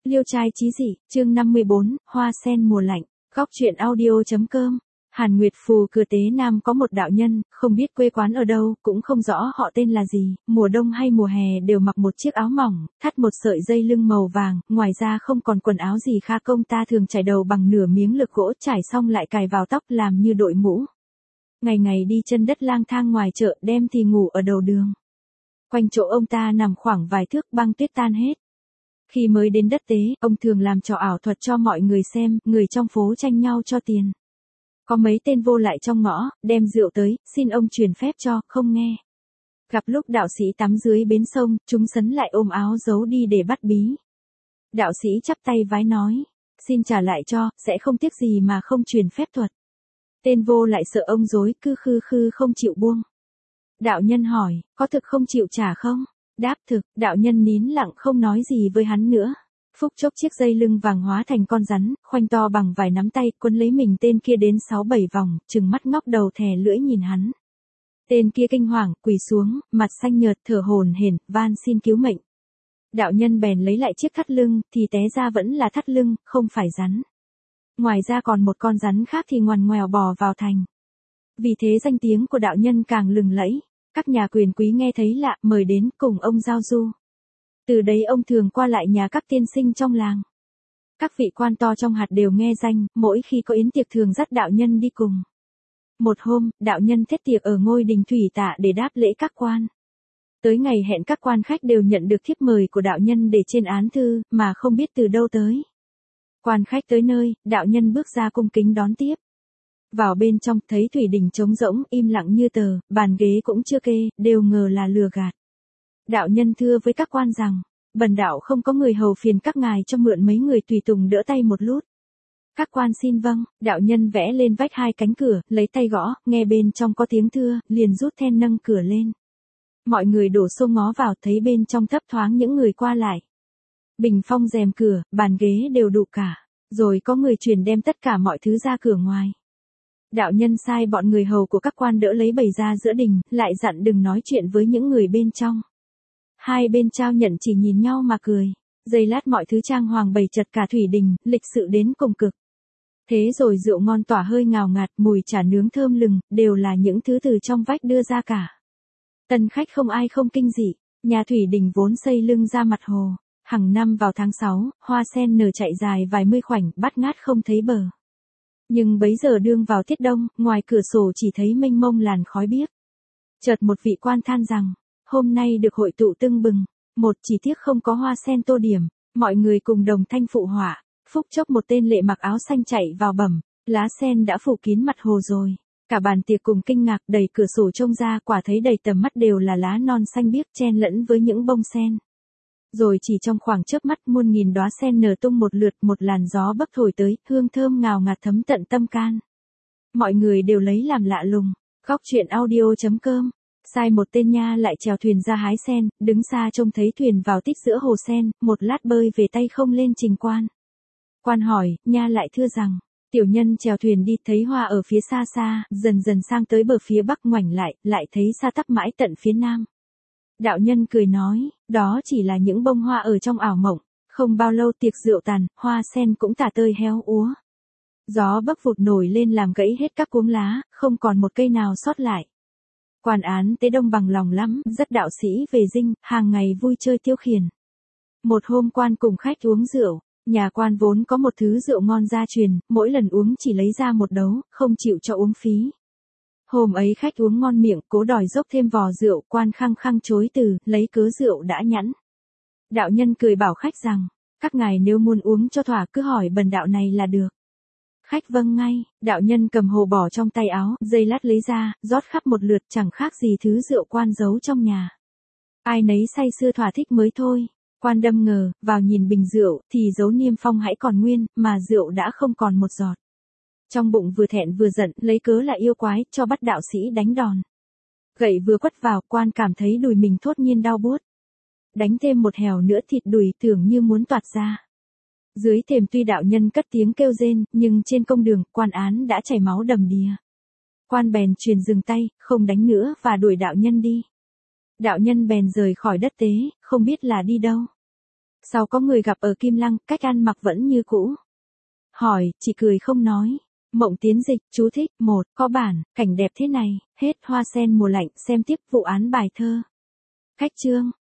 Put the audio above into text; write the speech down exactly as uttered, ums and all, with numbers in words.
Liêu trai chí dị, chương năm mươi bốn, Hoa sen mùa lạnh, góc truyện audio.com. Hàn Nguyệt Phù Cửa Tế Nam có một đạo nhân, không biết quê quán ở đâu, cũng không rõ họ tên là gì, mùa đông hay mùa hè đều mặc một chiếc áo mỏng, thắt một sợi dây lưng màu vàng, ngoài ra không còn quần áo gì khác. Công ta thường trải đầu bằng nửa miếng lược gỗ, trải xong lại cài vào tóc làm như đội mũ. Ngày ngày đi chân đất lang thang ngoài chợ, đêm thì ngủ ở đầu đường. Quanh chỗ ông ta nằm khoảng vài thước, băng tuyết tan hết. Khi mới đến đất Tế, ông thường làm trò ảo thuật cho mọi người xem, người trong phố tranh nhau cho tiền. Có mấy tên vô lại trong ngõ, đem rượu tới, xin ông truyền phép cho, không nghe. Gặp lúc đạo sĩ tắm dưới bến sông, chúng sấn lại ôm áo giấu đi để bắt bí. Đạo sĩ chắp tay vái nói, xin trả lại cho, sẽ không tiếc gì mà không truyền phép thuật. Tên vô lại sợ ông dối, cứ khư khư không chịu buông. Đạo nhân hỏi, có thực không chịu trả không? Đáp thực, đạo nhân nín lặng không nói gì với hắn nữa. Phúc chốc chiếc dây lưng vàng hóa thành con rắn, khoanh to bằng vài nắm tay, quấn lấy mình tên kia đến sáu bảy vòng, trừng mắt ngóc đầu thè lưỡi nhìn hắn. Tên kia kinh hoàng, quỳ xuống, mặt xanh nhợt, thở hổn hển, van xin cứu mệnh. Đạo nhân bèn lấy lại chiếc thắt lưng, thì té ra vẫn là thắt lưng, không phải rắn. Ngoài ra còn một con rắn khác thì ngoằn ngoèo bò vào thành. Vì thế danh tiếng của đạo nhân càng lừng lẫy. Các nhà quyền quý nghe thấy lạ, mời đến cùng ông giao du. Từ đấy ông thường qua lại nhà các tiên sinh trong làng. Các vị quan to trong hạt đều nghe danh, mỗi khi có yến tiệc thường dắt đạo nhân đi cùng. Một hôm, đạo nhân thiết tiệc ở ngôi đình Thủy Tạ để đáp lễ các quan. Tới ngày hẹn, các quan khách đều nhận được thiếp mời của đạo nhân để trên án thư, mà không biết từ đâu tới. Quan khách tới nơi, đạo nhân bước ra cung kính đón tiếp. Vào bên trong, thấy thủy đình trống rỗng, im lặng như tờ, bàn ghế cũng chưa kê, đều ngờ là lừa gạt. Đạo nhân thưa với các quan rằng, bần đạo không có người hầu, phiền các ngài cho mượn mấy người tùy tùng đỡ tay một lút. Các quan xin vâng, đạo nhân vẽ lên vách hai cánh cửa, lấy tay gõ, nghe bên trong có tiếng thưa, liền rút then nâng cửa lên. Mọi người đổ xô ngó vào, thấy bên trong thấp thoáng những người qua lại. Bình phong rèm cửa, bàn ghế đều đủ cả, rồi có người truyền đem tất cả mọi thứ ra cửa ngoài. Đạo nhân sai bọn người hầu của các quan đỡ lấy bày ra giữa đình, lại dặn đừng nói chuyện với những người bên trong. Hai bên trao nhận chỉ nhìn nhau mà cười. Giây lát mọi thứ trang hoàng bày chật cả thủy đình, lịch sự đến cùng cực. Thế rồi rượu ngon tỏa hơi ngào ngạt, mùi chả nướng thơm lừng, đều là những thứ từ trong vách đưa ra cả. Tân khách không ai không kinh dị. Nhà thủy đình vốn xây lưng ra mặt hồ. Hàng năm vào tháng sáu, hoa sen nở chạy dài vài mươi khoảnh, bát ngát không thấy bờ. Nhưng bấy giờ đương vào tiết đông, ngoài cửa sổ chỉ thấy mênh mông làn khói biếc. Chợt một vị quan than rằng, hôm nay được hội tụ tưng bừng, một chỉ tiếc không có hoa sen tô điểm, mọi người cùng đồng thanh phụ họa. Phúc chốc một tên lệ mặc áo xanh chạy vào bẩm, lá sen đã phủ kín mặt hồ rồi. Cả bàn tiệc cùng kinh ngạc, đẩy cửa sổ trông ra, quả thấy đầy tầm mắt đều là lá non xanh biếc chen lẫn với những bông sen. Rồi chỉ trong khoảng chớp mắt, muôn nghìn đóa sen nở tung một lượt, một làn gió bấc thổi tới, hương thơm ngào ngạt thấm tận tâm can. Mọi người đều lấy làm lạ lùng. Góc truyện audio.com. Sai một tên nha lại chèo thuyền ra hái sen, đứng xa trông thấy thuyền vào tít giữa hồ sen, một lát bơi về tay không lên trình quan. Quan hỏi, nha lại thưa rằng, tiểu nhân chèo thuyền đi, thấy hoa ở phía xa xa, dần dần sang tới bờ phía bắc, ngoảnh lại, lại thấy xa tắp mãi tận phía nam. Đạo nhân cười nói, đó chỉ là những bông hoa ở trong ảo mộng, không bao lâu tiệc rượu tàn, hoa sen cũng tả tơi héo úa. Gió bấc vụt nổi lên làm gãy hết các cuống lá, không còn một cây nào sót lại. Quan án Tế Đông bằng lòng lắm, dắt đạo sĩ về dinh, hàng ngày vui chơi tiêu khiển. Một hôm quan cùng khách uống rượu, nhà quan vốn có một thứ rượu ngon gia truyền, mỗi lần uống chỉ lấy ra một đấu, không chịu cho uống phí. Hôm ấy khách uống ngon miệng, cố đòi dốc thêm vò rượu, quan khăng khăng chối từ, lấy cớ rượu đã nhẵn. Đạo nhân cười bảo khách rằng, các ngài nếu muốn uống cho thỏa cứ hỏi bần đạo này là được. Khách vâng ngay, đạo nhân cầm hồ bỏ trong tay áo, giây lát lấy ra, rót khắp một lượt, chẳng khác gì thứ rượu quan giấu trong nhà. Ai nấy say sưa thỏa thích mới thôi. Quan đâm ngờ, vào nhìn bình rượu, thì dấu niêm phong hãy còn nguyên, mà rượu đã không còn một giọt. Trong bụng vừa thẹn vừa giận, lấy cớ là yêu quái, cho bắt đạo sĩ đánh đòn. Gậy vừa quất vào, quan cảm thấy đùi mình thốt nhiên đau buốt. Đánh thêm một hèo nữa, thịt đùi tưởng như muốn toạc ra. Dưới thềm tuy đạo nhân cất tiếng kêu rên, nhưng trên công đường, quan án đã chảy máu đầm đìa. Quan bèn truyền dừng tay, không đánh nữa và đuổi đạo nhân đi. Đạo nhân bèn rời khỏi đất Tế, không biết là đi đâu. Sau có người gặp ở Kim Lăng, cách ăn mặc vẫn như cũ. Hỏi, chỉ cười không nói. Mộng Tiến Dịch, chú thích, một, có bản, cảnh đẹp thế này, hết Hoa sen mùa lạnh, xem tiếp vụ án bài thơ. Khách chương.